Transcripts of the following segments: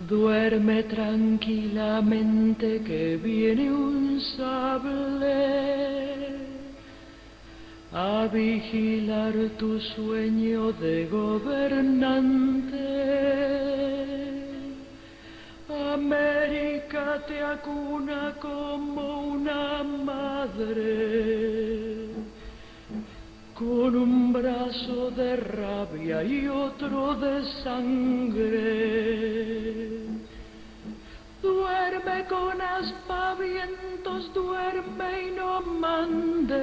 Duerme tranquilamente que viene un sable a vigilar tu sueño de gobernante. América te acuna como una madre, con un brazo de rabia y otro de sangre. Duerme con aspavientos, duerme y no mandes,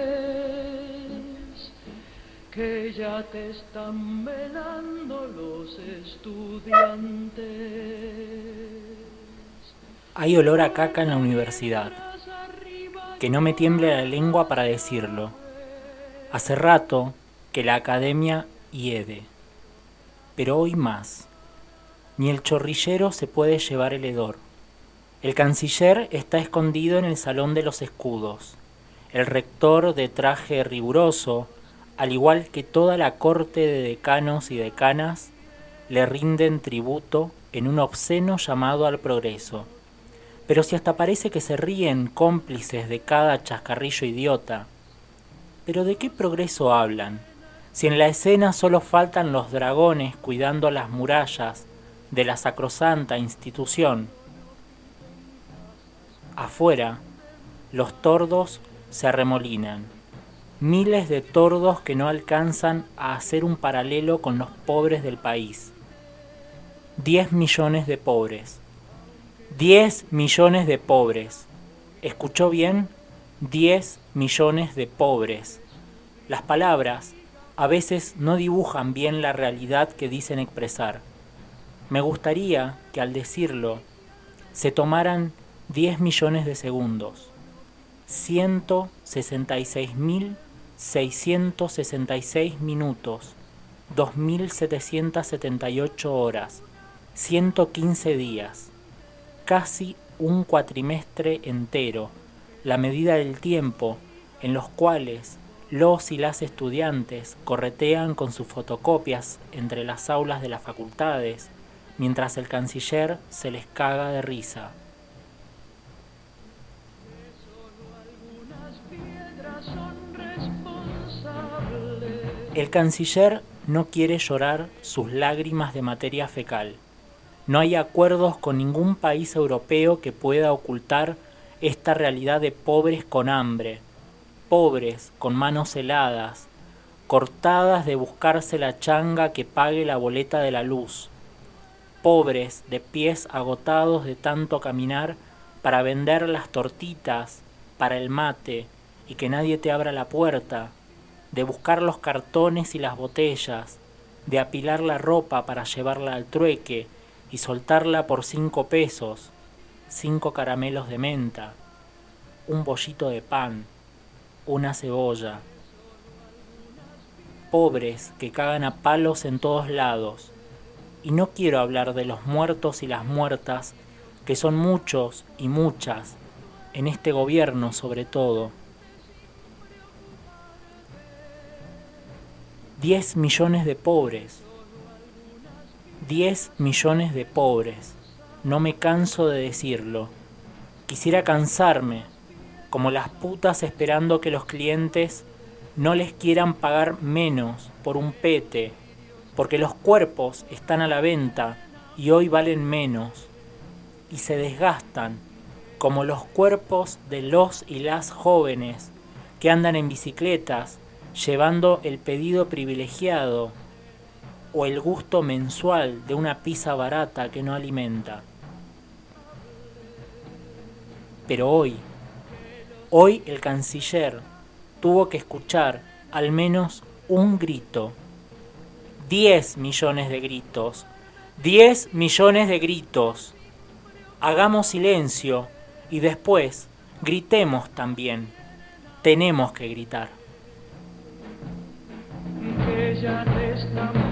que ya te están velando los estudiantes. Hay olor a caca en la universidad, que no me tiemble la lengua para decirlo. Hace rato que la academia hiede, pero hoy más. Ni el chorrillero se puede llevar el hedor. El canciller está escondido en el salón de los escudos. El rector de traje riguroso, al igual que toda la corte de decanos y decanas, le rinden tributo en un obsceno llamado al progreso. Pero si hasta parece que se ríen cómplices de cada chascarrillo idiota. ¿Pero de qué progreso hablan? Si en la escena solo faltan los dragones cuidando las murallas de la sacrosanta institución. Afuera, los tordos se arremolinan. Miles de tordos que no alcanzan a hacer un paralelo con los pobres del país. 10 millones de pobres. 10 millones de pobres. ¿Escuchó bien? 10 millones de pobres. Las palabras a veces no dibujan bien la realidad que dicen expresar. Me gustaría que al decirlo se tomaran 10 millones de segundos, 166.666 minutos, 2.778 horas, 115 días, casi un cuatrimestre entero, la medida del tiempo en los cuales los y las estudiantes corretean con sus fotocopias entre las aulas de las facultades, mientras el canciller se les caga de risa. El canciller no quiere llorar sus lágrimas de materia fecal. No hay acuerdos con ningún país europeo que pueda ocultar esta realidad de pobres con hambre, pobres con manos heladas, cortadas de buscarse la changa que pague la boleta de la luz, pobres de pies agotados de tanto caminar para vender las tortitas, para el mate y que nadie te abra la puerta, de buscar los cartones y las botellas, de apilar la ropa para llevarla al trueque y soltarla por 5 pesos, 5 caramelos de menta, un bollito de pan, una cebolla. Pobres que cagan a palos en todos lados. Y no quiero hablar de los muertos y las muertas, que son muchos y muchas, en este gobierno sobre todo. 10 millones de pobres. 10 millones de pobres. No me canso de decirlo. Quisiera cansarme, como las putas esperando que los clientes no les quieran pagar menos por un pete, porque los cuerpos están a la venta y hoy valen menos, y se desgastan, como los cuerpos de los y las jóvenes que andan en bicicletas llevando el pedido privilegiado o el gusto mensual de una pizza barata que no alimenta. Pero hoy el canciller tuvo que escuchar al menos un grito. 10 millones de gritos. 10 millones de gritos. Hagamos silencio y después gritemos también. Tenemos que gritar. Que ya te están